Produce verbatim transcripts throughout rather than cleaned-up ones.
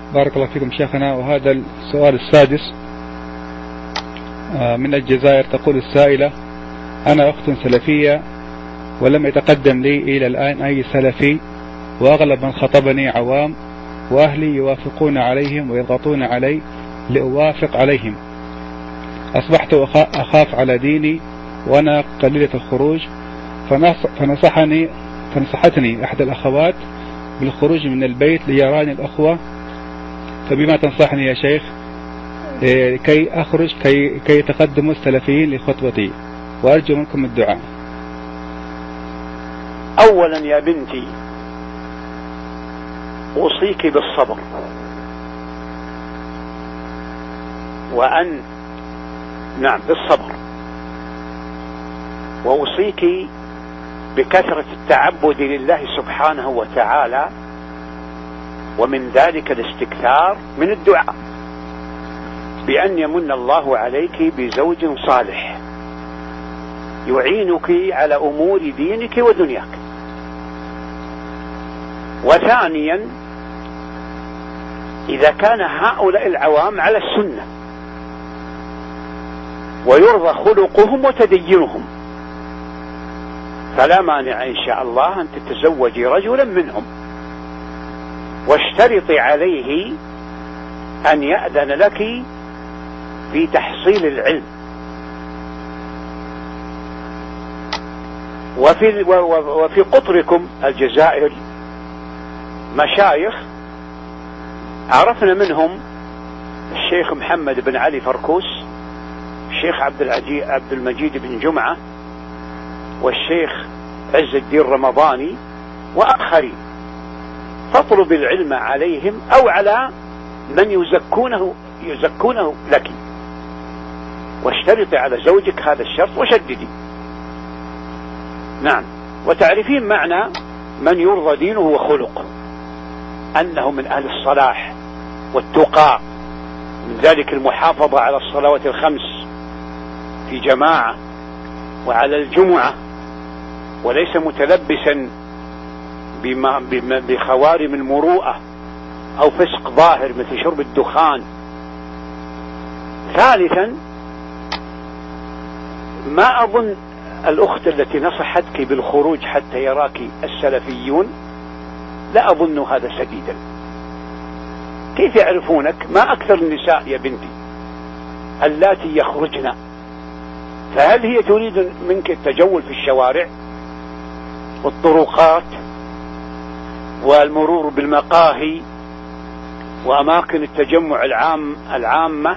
بارك الله فيكم شيخنا. وهذا السؤال السادس من الجزائر. تقول السائلة: أنا أخت سلفية ولم يتقدم لي إلى الآن أي سلفي، وأغلب من خطبني عوام، وأهلي يوافقون عليهم ويضغطون علي لأوافق عليهم. أصبحت أخاف على ديني وأنا قليلة الخروج، فنصحني فنصحتني أحد الأخوات بالخروج من البيت ليراني الأخوة، فبما تنصحني يا شيخ كي أخرج كي, كي يتقدموا السلفيين لخطبتي، وأرجو منكم الدعاء. أولا يا بنتي أوصيك بالصبر، وأن نعم بالصبر، وأوصيك بكثرة التعبد لله سبحانه وتعالى، ومن ذلك الاستكثار من الدعاء بأن يمن الله عليك بزوج صالح يعينك على أمور دينك ودنياك. وثانيا إذا كان هؤلاء العوام على السنة ويرضى خلقهم وتدينهم فلا مانع إن شاء الله أن تتزوجي رجلا منهم، واشترطي عليه أن يأذن لك في تحصيل العلم. وفي, وفي قطركم الجزائر مشايخ عرفنا منهم الشيخ محمد بن علي فركوس، الشيخ عبد العجي عبد المجيد بن جمعة، والشيخ عز الدين رمضاني وآخرين. فاطلب العلم عليهم أو على من يزكونه يزكونه لك، واشترطي على زوجك هذا الشرط وشددي. نعم. وتعرفين معنى من يرضى دينه وخلقه، أنه من أهل الصلاح والتقى، من ذلك المحافظة على الصلوات الخمس في جماعة وعلى الجمعة، وليس متلبسا بما بخوارم المروءة أو فسق ظاهر مثل شرب الدخان. ثالثا ما أظن الأخت التي نصحتك بالخروج حتى يراك السلفيون، لا أظن هذا سديدا. كيف يعرفونك؟ ما أكثر النساء يا بنتي اللاتي يخرجن، فهل هي تريد منك التجول في الشوارع والطرقات والمرور بالمقاهي وأماكن التجمع العام العامة؟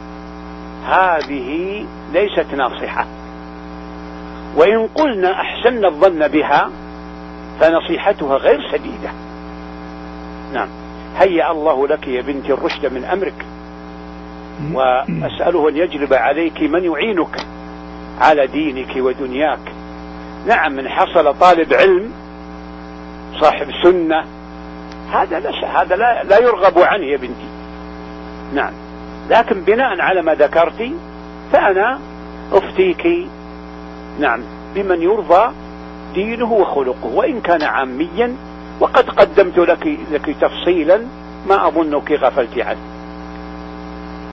هذه ليست ناصحة، وإن قلنا أحسن الظن بها فنصيحتها غير سديدة. نعم. هيأ الله لك يا بنتي الرشد من أمرك، وأسأله أن يجلب عليك من يعينك على دينك ودنياك. نعم، من حصل طالب علم صاحب سنة هذا لا هذا لا, لا يرغب عنه يا بنتي. نعم، لكن بناء على ما ذكرتي فأنا أفتيك نعم بمن يرضى دينه وخلقه، وإن كان عاميا، وقد قدمت لك لك تفصيلا ما أظنك غفلت عنه.